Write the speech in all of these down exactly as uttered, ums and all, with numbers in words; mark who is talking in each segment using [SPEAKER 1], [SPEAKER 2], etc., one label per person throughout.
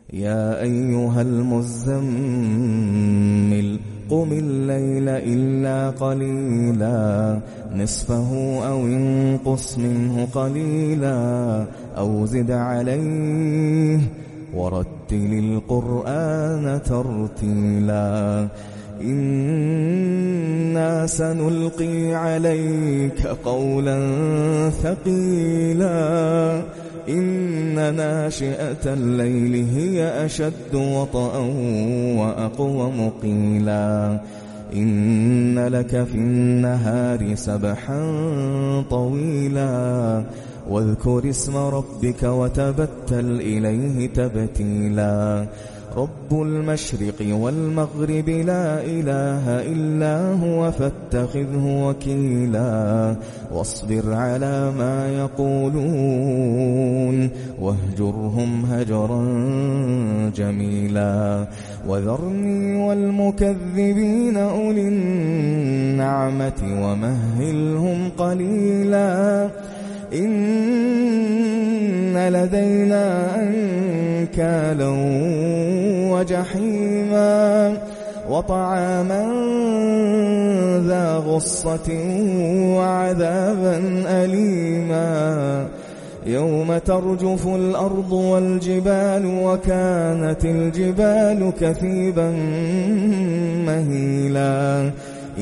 [SPEAKER 1] يا أيها المزمل قم الليل إلا قليلا نصفه أو انقص منه قليلا أو زد عليه ورتل القرآن ترتيلا إنا سنلقي عليك قولا ثقيلا إن ناشئة الليل هي أشد وطئا وأقوم قيلا إن لك في النهار سبحا طويلا واذكر اسم ربك وتبتل إليه تبتيلا رب المشرق والمغرب لا إله إلا هو فاتخذه وكيلا واصبر على ما يقولون واهجرهم هجرا جميلا وذرني والمكذبين أولي النعمة ومهلهم قليلا إن لدينا أنكالا وجحيما وطعاما ذا غصة وعذابا أليما يوم ترجف الأرض والجبال وكانت الجبال كثيبا مهيلا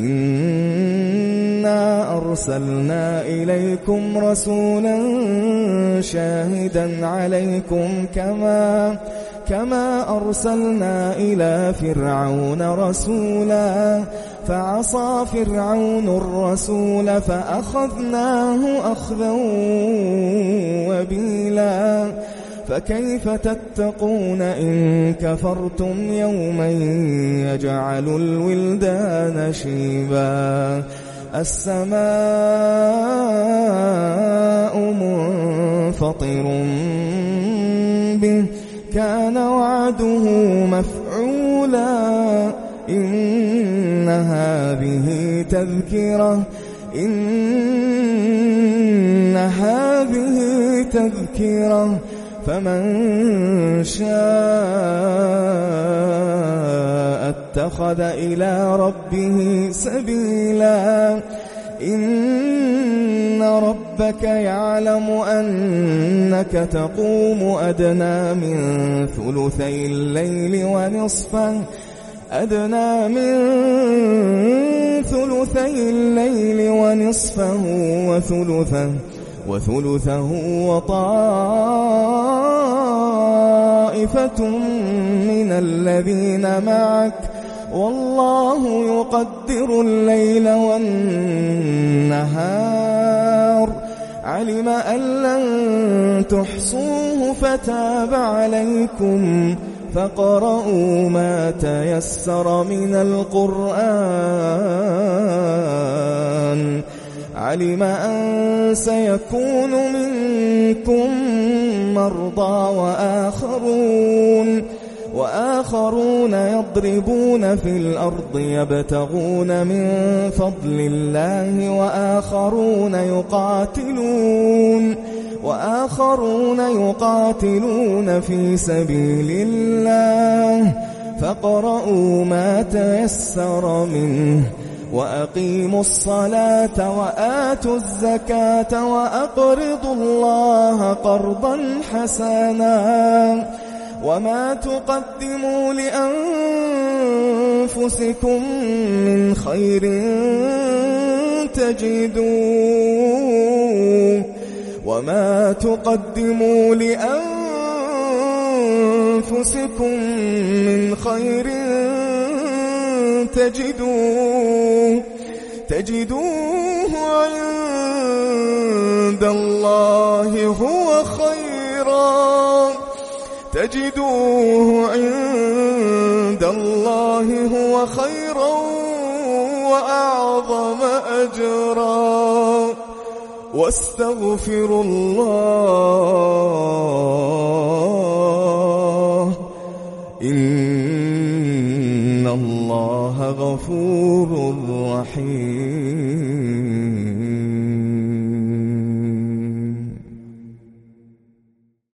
[SPEAKER 1] إنا أرسلنا إليكم رسولا شاهدا عليكم كما كما أرسلنا إلى فرعون رسولا فعصى فرعون الرسول فأخذناه أخذا وبيلا فكيف تتقون إن كفرتم يوما يجعل الولدان شيبا السماء منفطر به كان وعده مفعولا إن هذه تذكرة إن هذه تذكرة فمن شاء اتخذ إلى ربه سبيلا إن ربك يعلم أنك تقوم أدنى من ثلثي الليل ونصفه أدنى من ثلثي الليل ونصفه وثلثه وثلثه وطائفة من الذين معك والله يقدر الليل والنهار علم أن لن تحصوه فتاب عليكم فاقرؤوا ما تيسر من القرآن علم أن سيكون منكم مرضى وآخرون وآخرون يضربون في الأرض يبتغون من فضل الله وآخرون يقاتلون وآخرون يقاتلون في سبيل الله فاقرؤوا ما تيسر منه وأقيموا الصلاة وآتوا الزكاة وأقرضوا الله قرضا حسنا وما تقدموا لأنفسكم من خير تجدوه وما تقدموا لأنفسكم من خير تجدوه تجدوه عند الله هو خيرا تجدوه عند الله هو خيرا وأعظم أجرا واستغفروا الله إن الله غفور